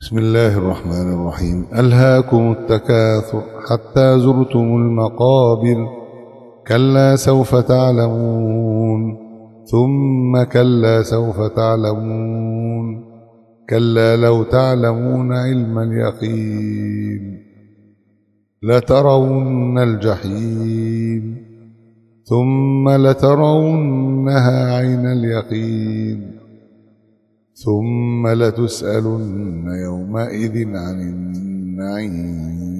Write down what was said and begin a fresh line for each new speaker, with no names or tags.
بسم الله الرحمن الرحيم. ألهاكم التكاثر حتى زرتم المقابر، كلا سوف تعلمون ثم كلا سوف تعلمون، كلا لو تعلمون علم اليقين لترون الجحيم ثم لترونها عين اليقين ثم لتسألن يومئذ عن النعيم.